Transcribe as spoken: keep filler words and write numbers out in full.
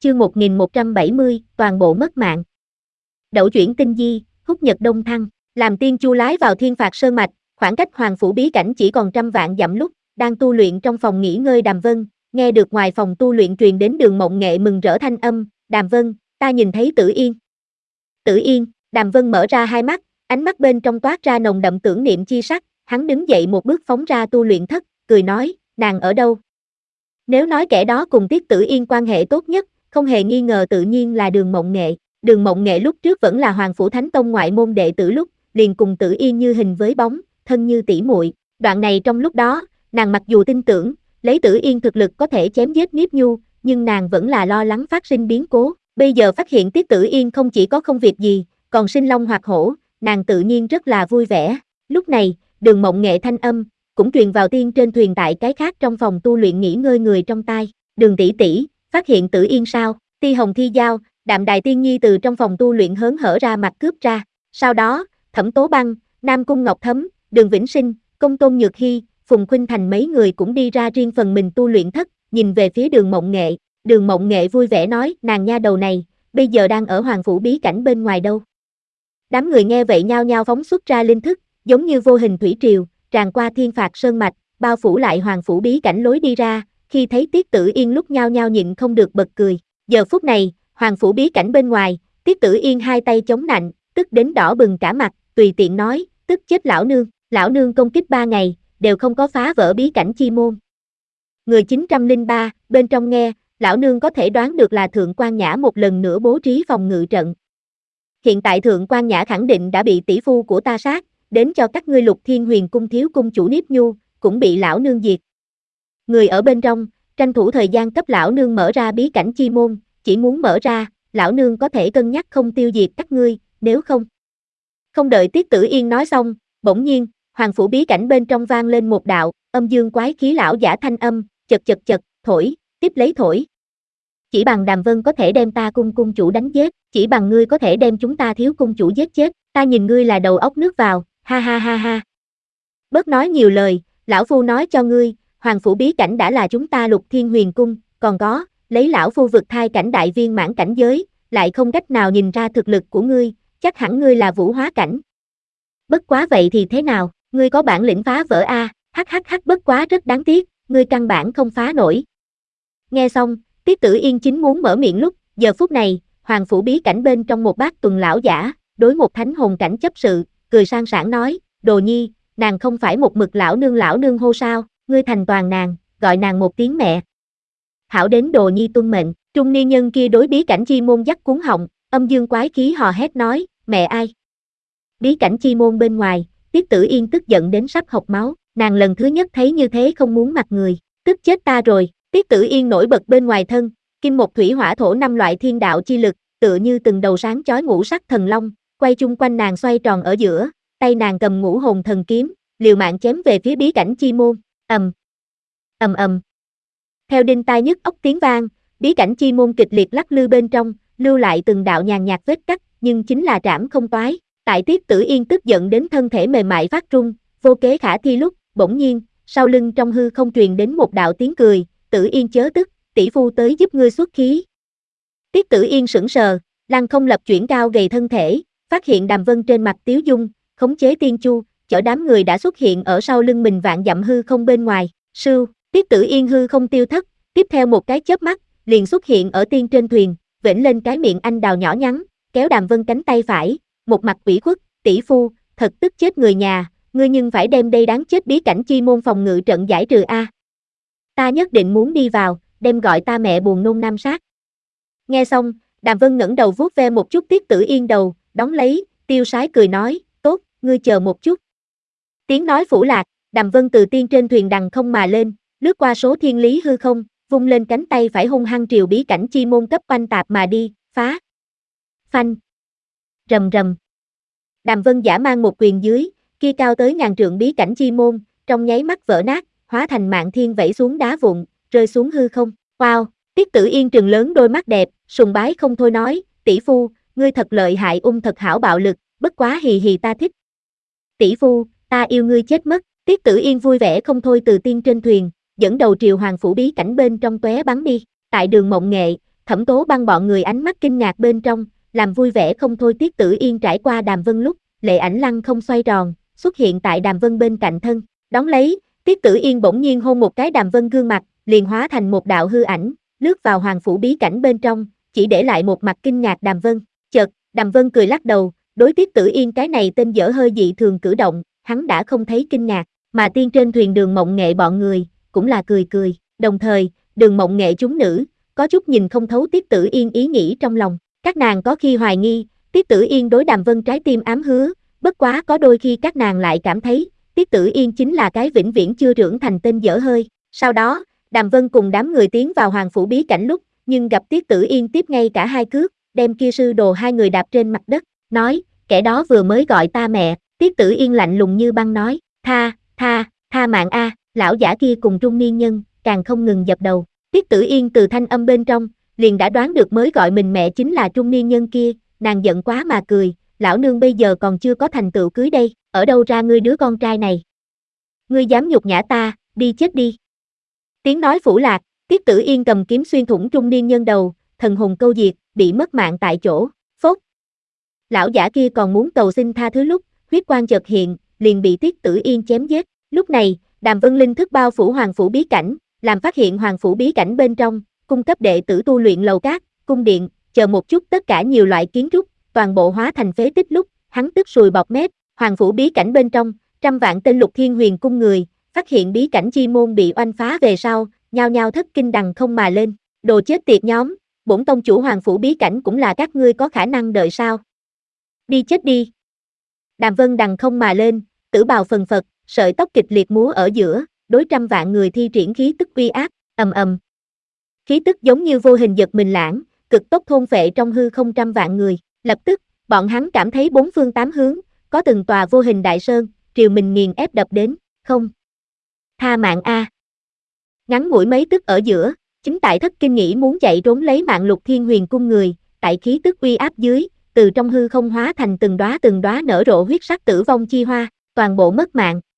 chương một nghìn một trăm bảy mươi, toàn bộ mất mạng. Đậu chuyển tinh di, húc nhật đông thăng, làm tiên chu lái vào thiên phạt sơn mạch, khoảng cách hoàng phủ bí cảnh chỉ còn trăm vạn dặm lúc, đang tu luyện trong phòng nghỉ ngơi Đàm Vân, nghe được ngoài phòng tu luyện truyền đến Đường Mộng Nghệ mừng rỡ thanh âm, Đàm Vân, ta nhìn thấy Tử Yên. Tử Yên, Đàm Vân mở ra hai mắt, ánh mắt bên trong toát ra nồng đậm tưởng niệm chi sắc, hắn đứng dậy một bước phóng ra tu luyện thất, cười nói, nàng ở đâu? Nếu nói kẻ đó cùng Tiết Tử Yên quan hệ tốt nhất, không hề nghi ngờ tự nhiên là Đường Mộng Nghệ. Đường Mộng Nghệ lúc trước vẫn là Hoàng Phủ Thánh Tông ngoại môn đệ tử lúc, liền cùng Tử Yên như hình với bóng, thân như tỷ muội. Đoạn này trong lúc đó, nàng mặc dù tin tưởng, lấy Tử Yên thực lực có thể chém giết Niếp Nhu, nhưng nàng vẫn là lo lắng phát sinh biến cố. Bây giờ phát hiện Tiết Tử Yên không chỉ có không việc gì, còn sinh long hoạt hổ, nàng tự nhiên rất là vui vẻ. Lúc này, Đường Mộng Nghệ thanh âm cũng truyền vào tiên trên thuyền tại cái khác trong phòng tu luyện nghỉ ngơi người trong tai. Đường tỷ tỷ, phát hiện Tử Yên sao? Ti Hồng Thi Giao, Đạm Đài Tiên Nhi từ trong phòng tu luyện hớn hở ra mặt cướp ra. Sau đó, Thẩm Tố Băng, Nam Cung Ngọc Thấm, Đường Vĩnh Sinh, Công Tôn Nhược Hy, Phùng Khuynh Thành mấy người cũng đi ra riêng phần mình tu luyện thất, nhìn về phía Đường Mộng Nghệ. Đường Mộng Nghệ vui vẻ nói, nàng nha đầu này, bây giờ đang ở Hoàng Phủ bí cảnh bên ngoài đâu. Đám người nghe vậy nhao nhao phóng xuất ra linh thức, giống như vô hình thủy triều, tràn qua thiên phạt sơn mạch, bao phủ lại Hoàng Phủ bí cảnh lối đi ra, khi thấy Tiết Tử Yên lúc nhao nhao nhịn không được bật cười. Giờ phút này, Hoàng Phủ bí cảnh bên ngoài, Tiết Tử Yên hai tay chống nạnh, tức đến đỏ bừng cả mặt, tùy tiện nói, tức chết lão nương, lão nương công kích ba ngày, đều không có phá vỡ bí cảnh chi môn. Người chín trăm lẻ ba, bên trong nghe, lão nương có thể đoán được là Thượng Quan Nhã một lần nữa bố trí phòng ngự trận. Hiện tại Thượng Quan Nhã khẳng định đã bị tỷ phu của ta sát, đến cho các ngươi Lục Thiên Huyền cung thiếu cung chủ Niếp Nhu, cũng bị lão nương diệt. Người ở bên trong, tranh thủ thời gian cấp lão nương mở ra bí cảnh chi môn, chỉ muốn mở ra, lão nương có thể cân nhắc không tiêu diệt các ngươi, nếu không. Không đợi Tiết Tử Yên nói xong, bỗng nhiên, Hoàng Phủ bí cảnh bên trong vang lên một đạo, âm dương quái khí lão giả thanh âm, chật chật chật, thổi, tiếp lấy thổi. Chỉ bằng Đàm Vân có thể đem ta cung cung chủ đánh chết, chỉ bằng ngươi có thể đem chúng ta thiếu cung chủ giết chết, ta nhìn ngươi là đầu óc nước vào, ha ha ha ha. Bớt nói nhiều lời, lão phu nói cho ngươi, Hoàng Phủ bí cảnh đã là chúng ta Lục Thiên Huyền cung, còn có, lấy lão phu vực thai cảnh đại viên mãn cảnh giới, lại không cách nào nhìn ra thực lực của ngươi, chắc hẳn ngươi là vũ hóa cảnh. Bất quá vậy thì thế nào, ngươi có bản lĩnh phá vỡ a, hắc hắc hắc bất quá rất đáng tiếc, ngươi căn bản không phá nổi. Nghe xong, Tiết Tử Yên chính muốn mở miệng lúc, giờ phút này, Hoàng Phủ bí cảnh bên trong một bát tuần lão giả, đối một thánh hồn cảnh chấp sự, cười sang sảng nói, Đồ Nhi, nàng không phải một mực lão nương lão nương hô sao, ngươi thành toàn nàng, gọi nàng một tiếng mẹ. Hảo đến Đồ Nhi tuân mệnh, trung niên nhân kia đối bí cảnh chi môn dắt cuốn họng, âm dương quái khí hò hét nói, mẹ ai? Bí cảnh chi môn bên ngoài, Tiết Tử Yên tức giận đến sắp hộc máu, nàng lần thứ nhất thấy như thế không muốn mặt người, tức chết ta rồi. Tiết Tử Yên nổi bật bên ngoài thân, kim một thủy hỏa thổ năm loại thiên đạo chi lực, tựa như từng đầu sáng chói ngũ sắc thần long, quay chung quanh nàng xoay tròn ở giữa, tay nàng cầm ngũ hồn thần kiếm, liều mạng chém về phía bí cảnh chi môn, ầm, ầm ầm. Theo đinh tai nhức óc tiếng vang, bí cảnh chi môn kịch liệt lắc lư bên trong, lưu lại từng đạo nhàn nhạt vết cắt, nhưng chính là trảm không toái. Tại Tiết Tử Yên tức giận đến thân thể mềm mại phát run, vô kế khả thi lúc, bỗng nhiên, sau lưng trong hư không truyền đến một đạo tiếng cười. Tử Yên chớ tức, tỷ phu tới giúp ngươi xuất khí. Tiết Tử Yên sững sờ, lăng không lập chuyển cao gầy thân thể, phát hiện Đàm Vân trên mặt tiếu dung, khống chế tiên chu, chở đám người đã xuất hiện ở sau lưng mình vạn dặm hư không bên ngoài. Sưu, Tiết Tử Yên hư không tiêu thất, tiếp theo một cái chớp mắt, liền xuất hiện ở tiên trên thuyền, vểnh lên cái miệng anh đào nhỏ nhắn, kéo Đàm Vân cánh tay phải, một mặt ủy khuất, tỷ phu, thật tức chết người nhà, ngươi nhưng phải đem đây đáng chết bí cảnh chi môn phòng ngự trận giải trừ a. Ta nhất định muốn đi vào, đem gọi ta mẹ buồn nôn nam sát. Nghe xong, Đàm Vân ngẩng đầu vuốt ve một chút Tiết Tử Yên đầu, đón lấy, tiêu sái cười nói, tốt, ngươi chờ một chút. Tiếng nói phủ lạc, Đàm Vân từ tiên trên thuyền đằng không mà lên, lướt qua số thiên lý hư không, vung lên cánh tay phải hung hăng triều bí cảnh chi môn cấp quanh tạp mà đi, phá. Phanh. Rầm rầm. Đàm Vân giả mang một quyền dưới, kia cao tới ngàn trượng bí cảnh chi môn, trong nháy mắt vỡ nát, hóa thành mạng thiên vẩy xuống đá vụn, rơi xuống hư không. Wow, Tiết Tử Yên trừng lớn đôi mắt đẹp, sùng bái không thôi nói, tỷ phu, ngươi thật lợi hại, ung thật hảo bạo lực, bất quá hì hì ta thích. Tỷ phu, ta yêu ngươi chết mất. Tiết Tử Yên vui vẻ không thôi từ tiên trên thuyền, dẫn đầu triều Hoàng Phủ bí cảnh bên trong tóe bắn đi. Tại Đường Mộng Nghệ, Thẩm Tố Băng bọn người ánh mắt kinh ngạc bên trong, làm vui vẻ không thôi. Tiết Tử Yên trải qua Đàm Vân lúc, Lệ Ảnh lăng không xoay tròn, xuất hiện tại Đàm Vân bên cạnh thân, đón lấy, Tiết Tử Yên bỗng nhiên hôn một cái Đàm Vân gương mặt, liền hóa thành một đạo hư ảnh, lướt vào hoàng phủ bí cảnh bên trong, chỉ để lại một mặt kinh ngạc Đàm Vân. Chợt, Đàm Vân cười lắc đầu, đối Tiết Tử Yên cái này tên dở hơi dị thường cử động, hắn đã không thấy kinh ngạc, mà tiên trên thuyền Đường Mộng Nghệ bọn người, cũng là cười cười, đồng thời, Đường Mộng Nghệ chúng nữ, có chút nhìn không thấu Tiết Tử Yên ý nghĩ trong lòng, các nàng có khi hoài nghi, Tiết Tử Yên đối Đàm Vân trái tim ám hứa, bất quá có đôi khi các nàng lại cảm thấy, Tiết Tử Yên chính là cái vĩnh viễn chưa trưởng thành tên dở hơi. Sau đó, Đàm Vân cùng đám người tiến vào hoàng phủ bí cảnh lúc, nhưng gặp Tiết Tử Yên tiếp ngay cả hai cước, đem kia sư đồ hai người đạp trên mặt đất, nói, kẻ đó vừa mới gọi ta mẹ. Tiết Tử Yên lạnh lùng như băng nói, tha, tha, tha mạng a. Lão giả kia cùng trung niên nhân, càng không ngừng dập đầu. Tiết Tử Yên từ thanh âm bên trong, liền đã đoán được mới gọi mình mẹ chính là trung niên nhân kia, nàng giận quá mà cười, lão nương bây giờ còn chưa có thành tựu cưới đây, ở đâu ra ngươi đứa con trai này? Ngươi dám nhục nhã ta, đi chết đi. Tiếng nói phủ lạc, Tiết Tử Yên cầm kiếm xuyên thủng trung niên nhân đầu, thần hồn câu diệt, bị mất mạng tại chỗ, phốt. Lão giả kia còn muốn cầu xin tha thứ lúc, huyết quang chợt hiện, liền bị Tiết Tử Yên chém giết. Lúc này, Đàm Vân linh thức bao phủ hoàng phủ bí cảnh, làm phát hiện hoàng phủ bí cảnh bên trong, cung cấp đệ tử tu luyện lầu cát, cung điện, chờ một chút tất cả nhiều loại kiến trúc, toàn bộ hóa thành phế tích lúc, hắn tức sùi bọt mép, hoàng phủ bí cảnh bên trong, trăm vạn tên Lục Thiên Huyền cung người, phát hiện bí cảnh chi môn bị oanh phá về sau, nhao nhao thất kinh đằng không mà lên, đồ chết tiệt nhóm, bổn tông chủ hoàng phủ bí cảnh cũng là các ngươi có khả năng đợi sao? Đi chết đi. Đàm Vân đằng không mà lên, tử bào phần phật, sợi tóc kịch liệt múa ở giữa, đối trăm vạn người thi triển khí tức uy áp, ầm ầm. Khí tức giống như vô hình giật mình lãng, cực tốc thôn phệ trong hư không trăm vạn người, lập tức, bọn hắn cảm thấy bốn phương tám hướng, có từng tòa vô hình đại sơn, triều mình nghiền ép đập đến, không. Tha mạng a. Ngắn ngủi mấy tức ở giữa, chính tại thất kinh nghĩ muốn chạy trốn lấy mạng Lục Thiên Huyền cung người, tại khí tức uy áp dưới, từ trong hư không hóa thành từng đóa từng đóa nở rộ huyết sắc tử vong chi hoa, toàn bộ mất mạng,